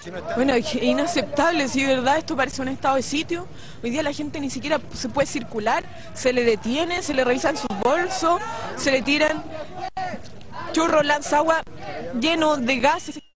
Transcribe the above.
Bueno, es inaceptable, si de verdad esto parece un estado de sitio. Hoy día la gente ni siquiera se puede circular, se le detiene, se le revisan sus bolsos, se le tiran churros, lanzagua llenos de gases.